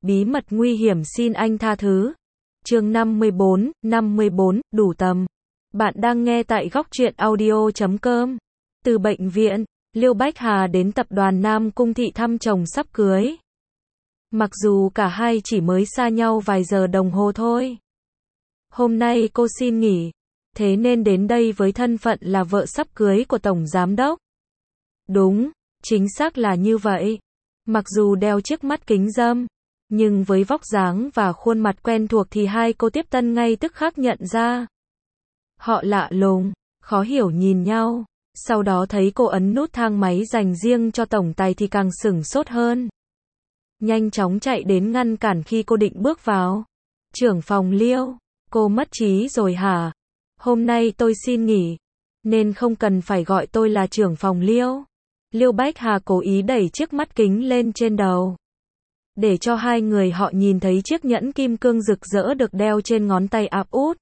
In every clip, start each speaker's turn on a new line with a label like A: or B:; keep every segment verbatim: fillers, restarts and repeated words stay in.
A: bí mật nguy hiểm xin anh tha thứ. Chương năm mươi bốn, năm mươi bốn, đủ tầm. Bạn đang nghe tại góc truyện audio chấm com. Từ bệnh viện, Liêu Bách Hà đến tập đoàn Nam Cung Thị thăm chồng sắp cưới. Mặc dù cả hai chỉ mới xa nhau vài giờ đồng hồ thôi. Hôm nay cô xin nghỉ, thế nên đến đây với thân phận là vợ sắp cưới của Tổng Giám Đốc. Đúng, chính xác là như vậy. Mặc dù đeo chiếc mắt kính râm, nhưng với vóc dáng và khuôn mặt quen thuộc thì hai cô tiếp tân ngay tức khắc nhận ra. Họ lạ lùng, khó hiểu nhìn nhau, sau đó thấy cô ấn nút thang máy dành riêng cho tổng tài thì càng sửng sốt hơn. Nhanh chóng chạy đến ngăn cản khi cô định bước vào. Trưởng phòng Liêu, cô mất trí rồi hả? Hôm nay tôi xin nghỉ, nên không cần phải gọi tôi là trưởng phòng Liêu. Liêu Bách Hà cố ý đẩy chiếc mắt kính lên trên đầu, để cho hai người họ nhìn thấy chiếc nhẫn kim cương rực rỡ được đeo trên ngón tay áp út.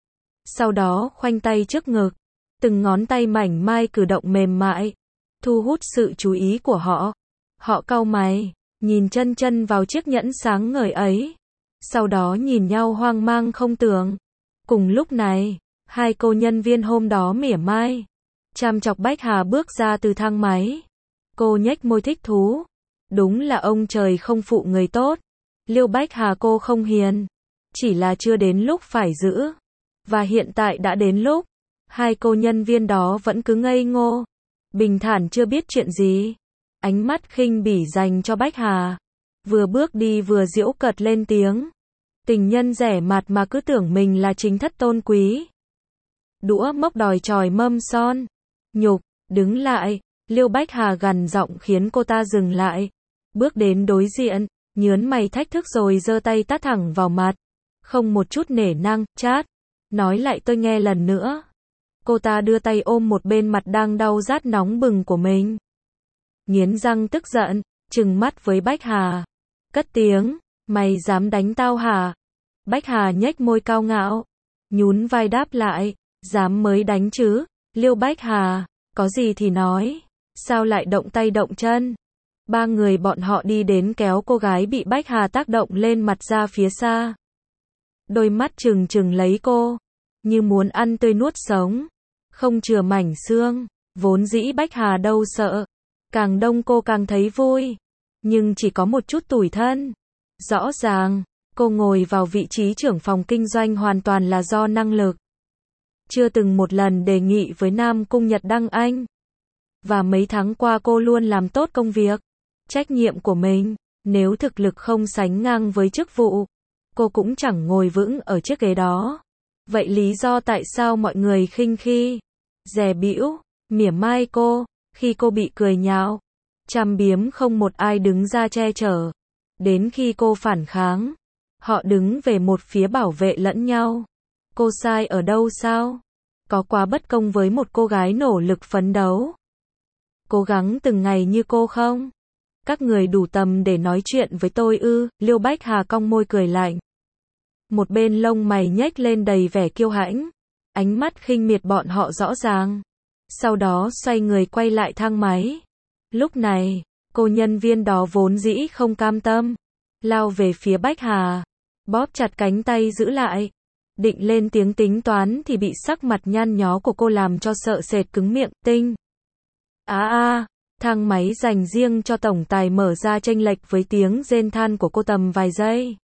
A: Sau đó khoanh tay trước ngực, từng ngón tay mảnh mai cử động mềm mại, thu hút sự chú ý của họ. Họ cau mày, nhìn chân chân vào chiếc nhẫn sáng ngời ấy, sau đó nhìn nhau hoang mang không tưởng. Cùng lúc này, hai cô nhân viên hôm đó mỉa mai, chăm chọc Bách Hà bước ra từ thang máy. Cô nhếch môi thích thú. Đúng là ông trời không phụ người tốt. Liêu Bách Hà cô không hiền, chỉ là chưa đến lúc phải giữ. Và hiện tại đã đến lúc. Hai cô nhân viên đó vẫn cứ ngây ngô, bình thản chưa biết chuyện gì. Ánh mắt khinh bỉ dành cho Bách Hà. Vừa bước đi vừa giễu cợt lên tiếng. Tình nhân rẻ mạt mà cứ tưởng mình là chính thất tôn quý. Đũa mốc đòi chòi mâm son. Nhục, đứng lại. Liêu Bách Hà gằn giọng khiến cô ta dừng lại. Bước đến đối diện, nhớn mày thách thức rồi giơ tay tát thẳng vào mặt. Không một chút nể nang, chát. Nói lại tôi nghe lần nữa. Cô ta đưa tay ôm một bên mặt đang đau rát nóng bừng của mình. Nghiến răng tức giận, trừng mắt với Bách Hà. Cất tiếng, mày dám đánh tao hả? Bách Hà nhếch môi cao ngạo, nhún vai đáp lại, dám mới đánh chứ. Liêu Bách Hà, có gì thì nói, sao lại động tay động chân? Ba người bọn họ đi đến kéo cô gái bị Bách Hà tác động lên mặt ra phía xa. Đôi mắt trừng trừng lấy cô, như muốn ăn tươi nuốt sống, không chừa mảnh xương. Vốn dĩ Bách Hà đâu sợ, càng đông cô càng thấy vui, nhưng chỉ có một chút tủi thân. Rõ ràng, cô ngồi vào vị trí trưởng phòng kinh doanh hoàn toàn là do năng lực. Chưa từng một lần đề nghị với Nam Cung Nhật Đăng Anh. Và mấy tháng qua cô luôn làm tốt công việc, trách nhiệm của mình. Nếu thực lực không sánh ngang với chức vụ, cô cũng chẳng ngồi vững ở chiếc ghế đó. Vậy lý do tại sao mọi người khinh khi, dè bĩu, mỉa mai cô, khi cô bị cười nhạo, châm biếm không một ai đứng ra che chở. Đến khi cô phản kháng, họ đứng về một phía bảo vệ lẫn nhau. Cô sai ở đâu sao? Có quá bất công với một cô gái nỗ lực phấn đấu, cố gắng từng ngày như cô không? Các người đủ tầm để nói chuyện với tôi ư? Liêu Bách Hà cong môi cười lạnh. Một bên lông mày nhếch lên đầy vẻ kiêu hãnh, ánh mắt khinh miệt bọn họ rõ ràng. Sau đó xoay người quay lại thang máy. Lúc này, cô nhân viên đó vốn dĩ không cam tâm, lao về phía Bách Hà, bóp chặt cánh tay giữ lại. Định lên tiếng tính toán thì bị sắc mặt nhăn nhó của cô làm cho sợ sệt cứng miệng. Tinh. Á à, a, thang máy dành riêng cho tổng tài mở ra chênh lệch với tiếng rên than của cô tầm vài giây.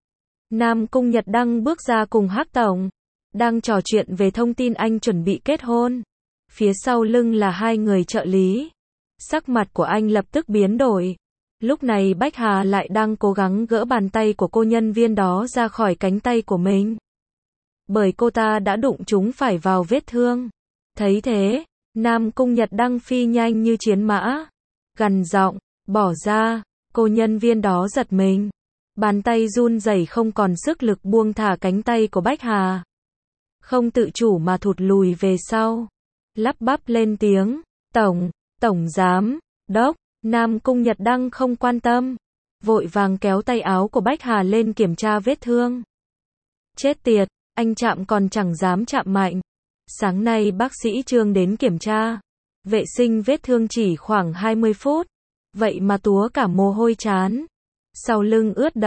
A: Nam Cung Nhật Đăng bước ra cùng Hắc tổng, đang trò chuyện về thông tin anh chuẩn bị kết hôn. Phía sau lưng là hai người trợ lý. Sắc mặt của anh lập tức biến đổi. Lúc này Bách Hà lại đang cố gắng gỡ bàn tay của cô nhân viên đó ra khỏi cánh tay của mình, bởi cô ta đã đụng chúng phải vào vết thương. Thấy thế, Nam Cung Nhật Đăng phi nhanh như chiến mã, gằn giọng, bỏ ra. Cô nhân viên đó giật mình, bàn tay run rẩy không còn sức lực buông thả cánh tay của Bách Hà, không tự chủ mà thụt lùi về sau, lắp bắp lên tiếng, tổng, tổng giám đốc. Nam Cung Nhật Đăng không quan tâm, vội vàng kéo tay áo của Bách Hà lên kiểm tra vết thương. Chết tiệt, anh chạm còn chẳng dám chạm mạnh. Sáng nay bác sĩ Trương đến kiểm tra, vệ sinh vết thương chỉ khoảng hai mươi phút, vậy mà túa cả mồ hôi trán, sau lưng ướt đẫm.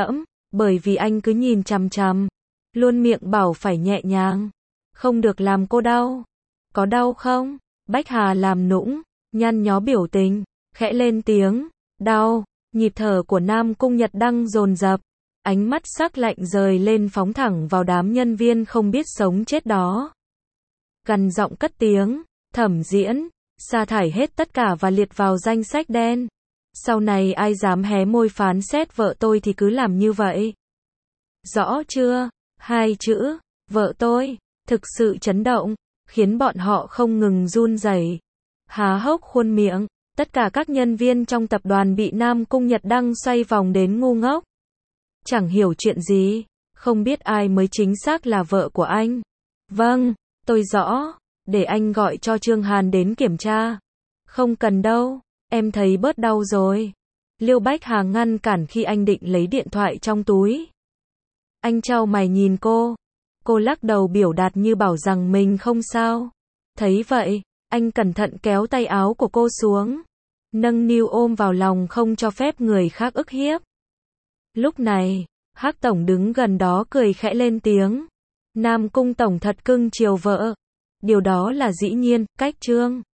A: Bởi vì anh cứ nhìn chằm chằm, luôn miệng bảo phải nhẹ nhàng, không được làm cô đau. Có đau không? Bách Hà làm nũng, nhăn nhó biểu tình, khẽ lên tiếng, đau. Nhịp thở của Nam Cung Nhật Đăng dồn dập, ánh mắt sắc lạnh rời lên phóng thẳng vào đám nhân viên không biết sống chết đó. Gằn giọng cất tiếng, Thẩm Diễn, sa thải hết tất cả và liệt vào danh sách đen. Sau này ai dám hé môi phán xét vợ tôi thì cứ làm như vậy. Rõ chưa? Hai chữ, vợ tôi, thực sự chấn động, khiến bọn họ không ngừng run rẩy, há hốc khuôn miệng. Tất cả các nhân viên trong tập đoàn bị Nam Cung Nhật Đăng xoay vòng đến ngu ngốc. Chẳng hiểu chuyện gì, không biết ai mới chính xác là vợ của anh. Vâng, tôi rõ, để anh gọi cho Trương Hàn đến kiểm tra. Không cần đâu, em thấy bớt đau rồi. Liêu Bách Hà ngăn cản khi anh định lấy điện thoại trong túi. Anh chau mày nhìn cô. Cô lắc đầu biểu đạt như bảo rằng mình không sao. Thấy vậy, anh cẩn thận kéo tay áo của cô xuống, nâng niu ôm vào lòng không cho phép người khác ức hiếp. Lúc này, Hắc Tổng đứng gần đó cười khẽ lên tiếng. Nam Cung Tổng thật cưng chiều vợ. Điều đó là dĩ nhiên, cách Trương